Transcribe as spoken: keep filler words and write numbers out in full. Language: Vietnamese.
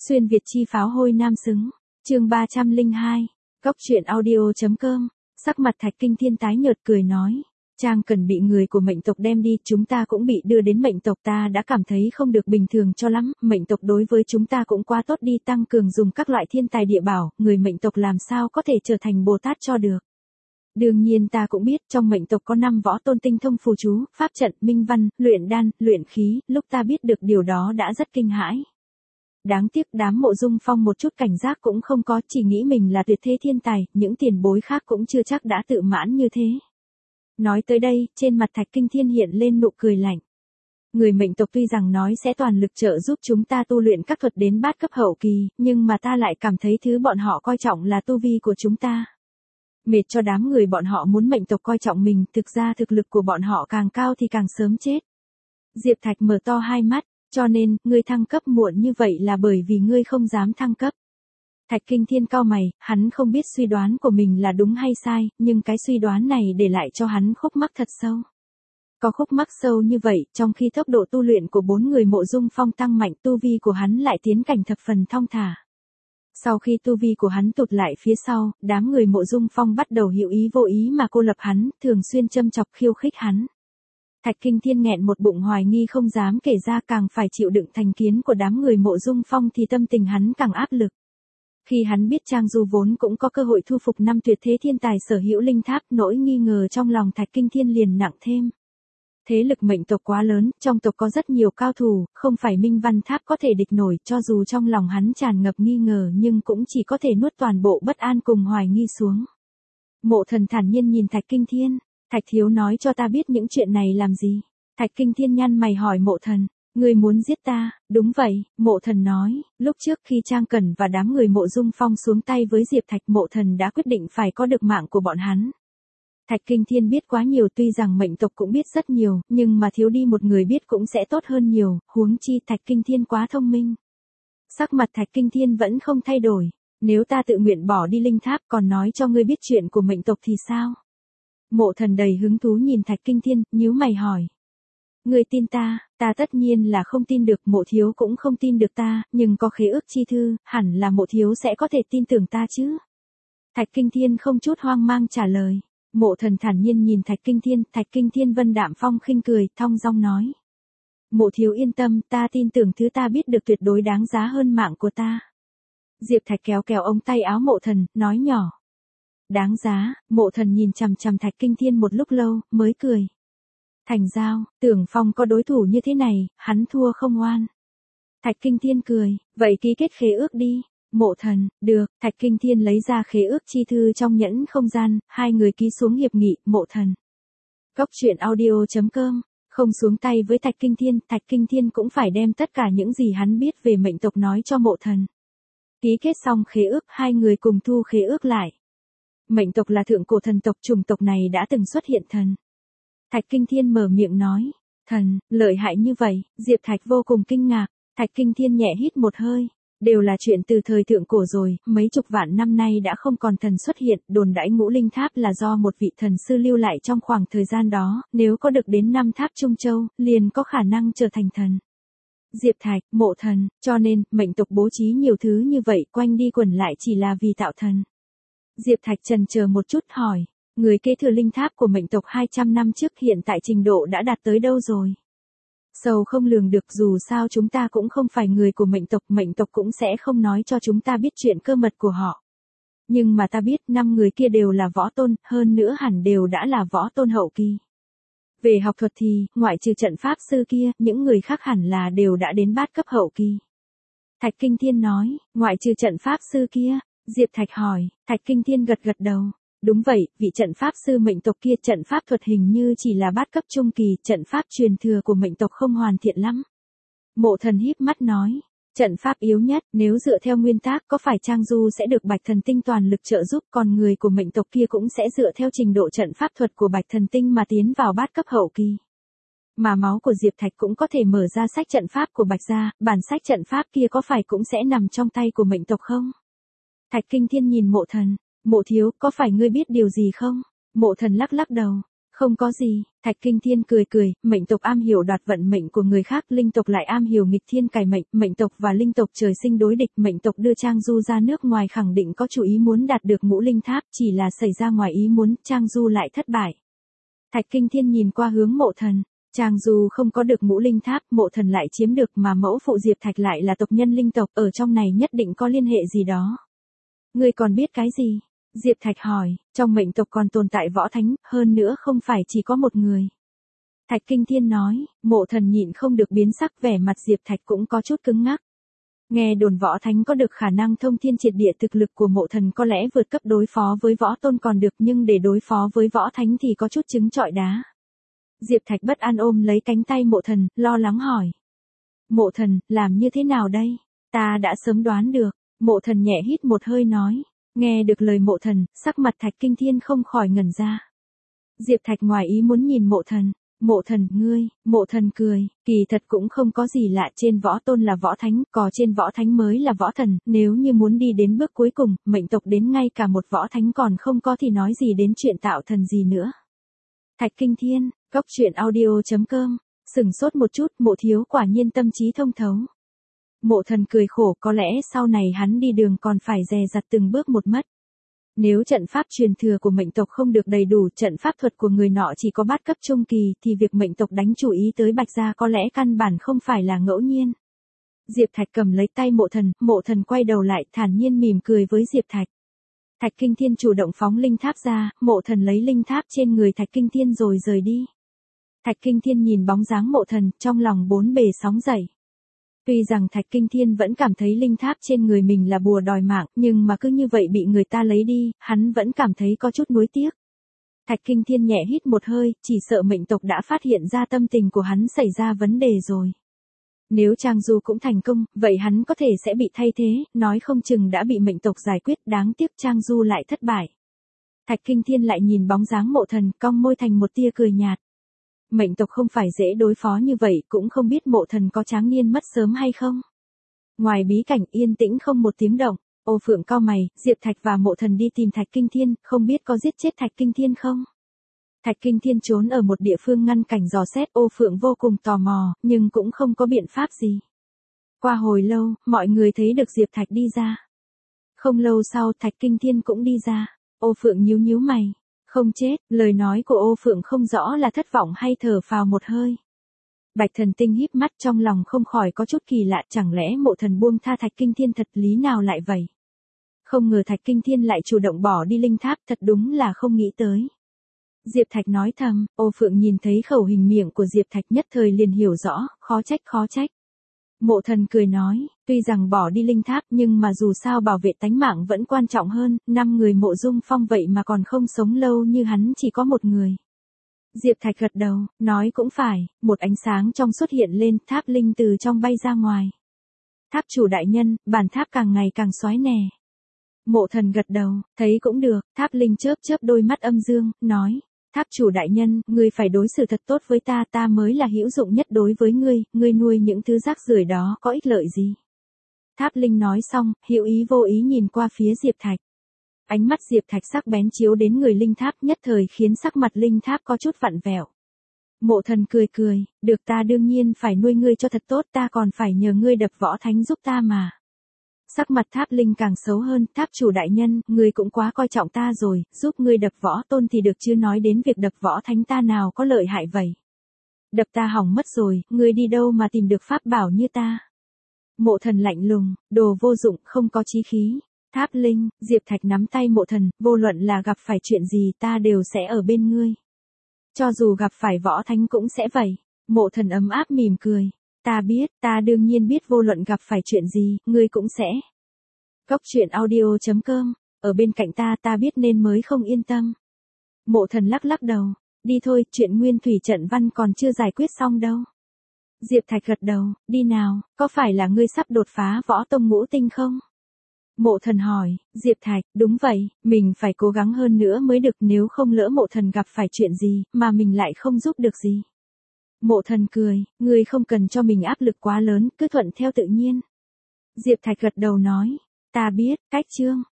Xuyên Việt chi pháo hôi nam xứng. Chương ba trăm lẻ hai. Góc truyện audio.com. Sắc mặt Thạch Kinh Thiên tái nhợt cười nói, Trang Cần bị người của mệnh tộc đem đi, chúng ta cũng bị đưa đến mệnh tộc, ta đã cảm thấy không được bình thường cho lắm, mệnh tộc đối với chúng ta cũng quá tốt đi, tăng cường dùng các loại thiên tài địa bảo, người mệnh tộc làm sao có thể trở thành Bồ Tát cho được. Đương nhiên ta cũng biết trong mệnh tộc có năm võ tôn tinh thông phù chú, pháp trận, minh văn, luyện đan, luyện khí, lúc ta biết được điều đó đã rất kinh hãi. Đáng tiếc đám Mộ Dung Phong một chút cảnh giác cũng không có, chỉ nghĩ mình là tuyệt thế thiên tài, những tiền bối khác cũng chưa chắc đã tự mãn như thế. Nói tới đây, trên mặt Thạch Kinh Thiên hiện lên nụ cười lạnh. Người mệnh tộc tuy rằng nói sẽ toàn lực trợ giúp chúng ta tu luyện các thuật đến bát cấp hậu kỳ, nhưng mà ta lại cảm thấy thứ bọn họ coi trọng là tu vi của chúng ta. Mệt cho đám người bọn họ muốn mệnh tộc coi trọng mình, thực ra thực lực của bọn họ càng cao thì càng sớm chết. Diệp Thạch mở to hai mắt, cho nên, ngươi thăng cấp muộn như vậy là bởi vì ngươi không dám thăng cấp. Thạch Kinh Thiên cau mày, hắn không biết suy đoán của mình là đúng hay sai, nhưng cái suy đoán này để lại cho hắn khúc mắc thật sâu. Có khúc mắc sâu như vậy, trong khi tốc độ tu luyện của bốn người Mộ Dung Phong tăng mạnh, tu vi của hắn lại tiến cảnh thập phần thong thả. Sau khi tu vi của hắn tụt lại phía sau, đám người Mộ Dung Phong bắt đầu hữu ý vô ý mà cô lập hắn, thường xuyên châm chọc khiêu khích hắn. Thạch Kinh Thiên nghẹn một bụng hoài nghi không dám kể ra, càng phải chịu đựng thành kiến của đám người Mộ Dung Phong thì tâm tình hắn càng áp lực. Khi hắn biết Trang Du vốn cũng có cơ hội thu phục năm tuyệt thế thiên tài sở hữu linh tháp, nỗi nghi ngờ trong lòng Thạch Kinh Thiên liền nặng thêm. Thế lực mệnh tộc quá lớn, trong tộc có rất nhiều cao thủ, không phải Minh Văn Tháp có thể địch nổi, cho dù trong lòng hắn tràn ngập nghi ngờ nhưng cũng chỉ có thể nuốt toàn bộ bất an cùng hoài nghi xuống. Mộ Thần thản nhiên nhìn Thạch Kinh Thiên, Thạch thiếu nói cho ta biết những chuyện này làm gì? Thạch Kinh Thiên nhăn mày hỏi Mộ Thần, ngươi muốn giết ta? Đúng vậy, Mộ Thần nói, lúc trước khi Trang Cẩn và đám người Mộ Dung Phong xuống tay với Diệp Thạch, Mộ Thần đã quyết định phải có được mạng của bọn hắn. Thạch Kinh Thiên biết quá nhiều, tuy rằng mệnh tộc cũng biết rất nhiều, nhưng mà thiếu đi một người biết cũng sẽ tốt hơn nhiều, huống chi Thạch Kinh Thiên quá thông minh. Sắc mặt Thạch Kinh Thiên vẫn không thay đổi, nếu ta tự nguyện bỏ đi linh tháp còn nói cho ngươi biết chuyện của mệnh tộc thì sao? Mộ Thần đầy hứng thú nhìn Thạch Kinh Thiên, nhíu mày hỏi. Ngươi tin ta? Ta tất nhiên là không tin được, Mộ thiếu cũng không tin được ta, nhưng có khế ước chi thư, hẳn là Mộ thiếu sẽ có thể tin tưởng ta chứ? Thạch Kinh Thiên không chút hoang mang trả lời. Mộ Thần thản nhiên nhìn Thạch Kinh Thiên, Thạch Kinh Thiên vân đạm phong khinh cười, thong dong nói. Mộ thiếu yên tâm, ta tin tưởng thứ ta biết được tuyệt đối đáng giá hơn mạng của ta. Diệp Thạch kéo kéo ống tay áo Mộ Thần, nói nhỏ. Đáng giá. Mộ Thần nhìn chằm chằm Thạch Kinh Thiên một lúc lâu, mới cười. Thành giao, Tưởng Phong có đối thủ như thế này, hắn thua không oan. Thạch Kinh Thiên cười, vậy ký kết khế ước đi. Mộ Thần, được. Thạch Kinh Thiên lấy ra khế ước chi thư trong nhẫn không gian, hai người ký xuống hiệp nghị. Mộ Thần. Góc truyện audio.com. Không xuống tay với Thạch Kinh Thiên, Thạch Kinh Thiên cũng phải đem tất cả những gì hắn biết về mệnh tộc nói cho Mộ Thần. Ký kết xong khế ước, hai người cùng thu khế ước lại. Mệnh tộc là thượng cổ thần tộc, chủng tộc này đã từng xuất hiện thần. Thạch Kinh Thiên mở miệng nói, thần, lợi hại như vậy. Diệp Thạch vô cùng kinh ngạc. Thạch Kinh Thiên nhẹ hít một hơi. Đều là chuyện từ thời thượng cổ rồi, mấy chục vạn năm nay đã không còn thần xuất hiện, đồn đãi ngũ linh tháp là do một vị thần sư lưu lại trong khoảng thời gian đó, nếu có được đến năm tháp Trung Châu, liền có khả năng trở thành thần. Diệp Thạch, Mộ Thần, cho nên, mệnh tộc bố trí nhiều thứ như vậy quanh đi quẩn lại chỉ là vì tạo thần. Diệp Thạch chần chờ một chút hỏi, người kế thừa linh tháp của mệnh tộc hai trăm năm trước hiện tại trình độ đã đạt tới đâu rồi? Sâu không lường được, dù sao chúng ta cũng không phải người của mệnh tộc, mệnh tộc cũng sẽ không nói cho chúng ta biết chuyện cơ mật của họ. Nhưng mà ta biết năm người kia đều là võ tôn, hơn nữa hẳn đều đã là võ tôn hậu kỳ. Về học thuật thì, ngoại trừ trận pháp sư kia, những người khác hẳn là đều đã đến bát cấp hậu kỳ. Thạch Kinh Thiên nói, ngoại trừ trận pháp sư kia, Diệp Thạch hỏi, Thạch Kinh Thiên gật gật đầu. Đúng vậy, vị trận pháp sư mệnh tộc kia trận pháp thuật hình như chỉ là bát cấp trung kỳ, trận pháp truyền thừa của mệnh tộc không hoàn thiện lắm. Mộ Thần híp mắt nói, trận pháp yếu nhất, nếu dựa theo nguyên tắc có phải Trang Du sẽ được Bạch Thần Tinh toàn lực trợ giúp, còn người của mệnh tộc kia cũng sẽ dựa theo trình độ trận pháp thuật của Bạch Thần Tinh mà tiến vào bát cấp hậu kỳ. Mà máu của Diệp Thạch cũng có thể mở ra sách trận pháp của Bạch gia, bản sách trận pháp kia có phải cũng sẽ nằm trong tay của mệnh tộc không? Thạch Kinh Thiên nhìn Mộ Thần. Mộ thiếu, có phải ngươi biết điều gì không? Mộ Thần lắc lắc đầu. Không có gì. Thạch Kinh Thiên cười cười, mệnh tộc am hiểu đoạt vận mệnh của người khác, linh tộc lại am hiểu nghịch thiên cải mệnh, mệnh tộc và linh tộc trời sinh đối địch, mệnh tộc đưa Trang Du ra nước ngoài khẳng định có chủ ý muốn đạt được ngũ linh tháp, chỉ là xảy ra ngoài ý muốn, Trang Du lại thất bại. Thạch Kinh Thiên nhìn qua hướng Mộ Thần, Trang Du không có được ngũ linh tháp, Mộ Thần lại chiếm được, mà mẫu phụ Diệp Thạch lại là tộc nhân linh tộc, ở trong này nhất định có liên hệ gì đó. Ngươi còn biết cái gì? Diệp Thạch hỏi, trong mệnh tộc còn tồn tại võ thánh, hơn nữa không phải chỉ có một người. Thạch Kinh Thiên nói, Mộ Thần nhịn không được biến sắc, vẻ mặt Diệp Thạch cũng có chút cứng ngắc. Nghe đồn võ thánh có được khả năng thông thiên triệt địa, thực lực của Mộ Thần có lẽ vượt cấp đối phó với võ tôn còn được, nhưng để đối phó với võ thánh thì có chút trứng trọi đá. Diệp Thạch bất an ôm lấy cánh tay Mộ Thần, lo lắng hỏi. Mộ Thần, làm như thế nào đây? Ta đã sớm đoán được. Mộ Thần nhẹ hít một hơi nói. Nghe được lời Mộ Thần, sắc mặt Thạch Kinh Thiên không khỏi ngẩn ra. Diệp Thạch ngoài ý muốn nhìn Mộ Thần. Mộ Thần, ngươi, Mộ Thần cười, kỳ thật cũng không có gì lạ, trên võ tôn là võ thánh, có trên võ thánh mới là võ thần, nếu như muốn đi đến bước cuối cùng, mệnh tộc đến ngay cả một võ thánh còn không có thì nói gì đến chuyện tạo thần gì nữa. Thạch Kinh Thiên, Cốc Truyện Audio chấm com, sừng sốt một chút, Mộ thiếu quả nhiên tâm trí thông thấu. Mộ Thần cười khổ, có lẽ sau này hắn đi đường còn phải dè dặt từng bước một mất. Nếu trận pháp truyền thừa của mệnh tộc không được đầy đủ, trận pháp thuật của người nọ chỉ có bát cấp trung kỳ, thì việc mệnh tộc đánh chủ ý tới Bạch Gia có lẽ căn bản không phải là ngẫu nhiên. Diệp Thạch cầm lấy tay Mộ Thần, Mộ Thần quay đầu lại, thản nhiên mỉm cười với Diệp Thạch. Thạch Kinh Thiên chủ động phóng linh tháp ra, Mộ Thần lấy linh tháp trên người Thạch Kinh Thiên rồi rời đi. Thạch Kinh Thiên nhìn bóng dáng Mộ Thần, trong lòng bốn bề sóng dậy. Tuy rằng Thạch Kinh Thiên vẫn cảm thấy linh tháp trên người mình là bùa đòi mạng, nhưng mà cứ như vậy bị người ta lấy đi, hắn vẫn cảm thấy có chút nuối tiếc. Thạch Kinh Thiên nhẹ hít một hơi, chỉ sợ mệnh tộc đã phát hiện ra tâm tình của hắn xảy ra vấn đề rồi. Nếu Trang Du cũng thành công, vậy hắn có thể sẽ bị thay thế, nói không chừng đã bị mệnh tộc giải quyết, đáng tiếc Trang Du lại thất bại. Thạch Kinh Thiên lại nhìn bóng dáng Mộ Thần, cong môi thành một tia cười nhạt. Mệnh tộc không phải dễ đối phó như vậy, cũng không biết Mộ Thần có tráng niên mất sớm hay không. Ngoài bí cảnh yên tĩnh không một tiếng động, Ô Phượng cau mày, Diệp Thạch và Mộ Thần đi tìm Thạch Kinh Thiên, không biết có giết chết Thạch Kinh Thiên không? Thạch Kinh Thiên trốn ở một địa phương ngăn cảnh dò xét, Ô Phượng vô cùng tò mò, nhưng cũng không có biện pháp gì. Qua hồi lâu, mọi người thấy được Diệp Thạch đi ra. Không lâu sau Thạch Kinh Thiên cũng đi ra, Ô Phượng nhíu nhíu mày. Không chết, lời nói của Ô Phượng không rõ là thất vọng hay thở phào một hơi. Bạch Thần Tinh híp mắt, trong lòng không khỏi có chút kỳ lạ, chẳng lẽ Mộ Thần buông tha Thạch Kinh Thiên thật, lý nào lại vậy? Không ngờ Thạch Kinh Thiên lại chủ động bỏ đi linh tháp, thật đúng là không nghĩ tới. Diệp Thạch nói thầm, Ô Phượng nhìn thấy khẩu hình miệng của Diệp Thạch nhất thời liền hiểu rõ, khó trách khó trách. Mộ Thần cười nói, tuy rằng bỏ đi linh tháp nhưng mà dù sao bảo vệ tánh mạng vẫn quan trọng hơn, năm người Mộ Dung Phong vậy mà còn không sống lâu như hắn chỉ có một người. Diệp Thạch gật đầu, nói cũng phải, một ánh sáng trong xuất hiện lên, tháp linh từ trong bay ra ngoài. Tháp chủ đại nhân, bản tháp càng ngày càng xoái nè. Mộ Thần gật đầu, thấy cũng được, tháp linh chớp chớp đôi mắt âm dương, nói. Tháp chủ đại nhân, ngươi phải đối xử thật tốt với ta, ta mới là hữu dụng nhất đối với ngươi, ngươi nuôi những thứ rác rưởi đó có ích lợi gì? Tháp linh nói xong, hữu ý vô ý nhìn qua phía Diệp Thạch. Ánh mắt Diệp Thạch sắc bén chiếu đến người linh tháp, nhất thời khiến sắc mặt linh tháp có chút vặn vẹo. Mộ Thần cười cười, được, ta đương nhiên phải nuôi ngươi cho thật tốt, ta còn phải nhờ ngươi đập võ thánh giúp ta mà. Sắc mặt tháp linh càng xấu hơn, tháp chủ đại nhân, ngươi cũng quá coi trọng ta rồi, giúp ngươi đập võ tôn thì được chứ nói đến việc đập võ thánh ta nào có lợi hại vậy. Đập ta hỏng mất rồi, ngươi đi đâu mà tìm được pháp bảo như ta. Mộ Thần lạnh lùng, đồ vô dụng, không có chí khí. Tháp linh, Diệp Thạch nắm tay Mộ Thần, vô luận là gặp phải chuyện gì ta đều sẽ ở bên ngươi. Cho dù gặp phải võ thánh cũng sẽ vậy. Mộ Thần ấm áp mỉm cười. Ta biết, ta đương nhiên biết vô luận gặp phải chuyện gì, ngươi cũng sẽ. Cốc Truyện Audio chấm com, ở bên cạnh ta ta biết nên mới không yên tâm. Mộ Thần lắc lắc đầu, đi thôi, chuyện nguyên thủy trận văn còn chưa giải quyết xong đâu. Diệp Thạch gật đầu, đi nào, có phải là ngươi sắp đột phá võ tông ngũ tinh không? Mộ Thần hỏi, Diệp Thạch, đúng vậy, mình phải cố gắng hơn nữa mới được, nếu không lỡ Mộ Thần gặp phải chuyện gì, mà mình lại không giúp được gì. Mộ Thần cười, ngươi không cần cho mình áp lực quá lớn, cứ thuận theo tự nhiên. Diệp Thạch gật đầu nói, ta biết, cách chương.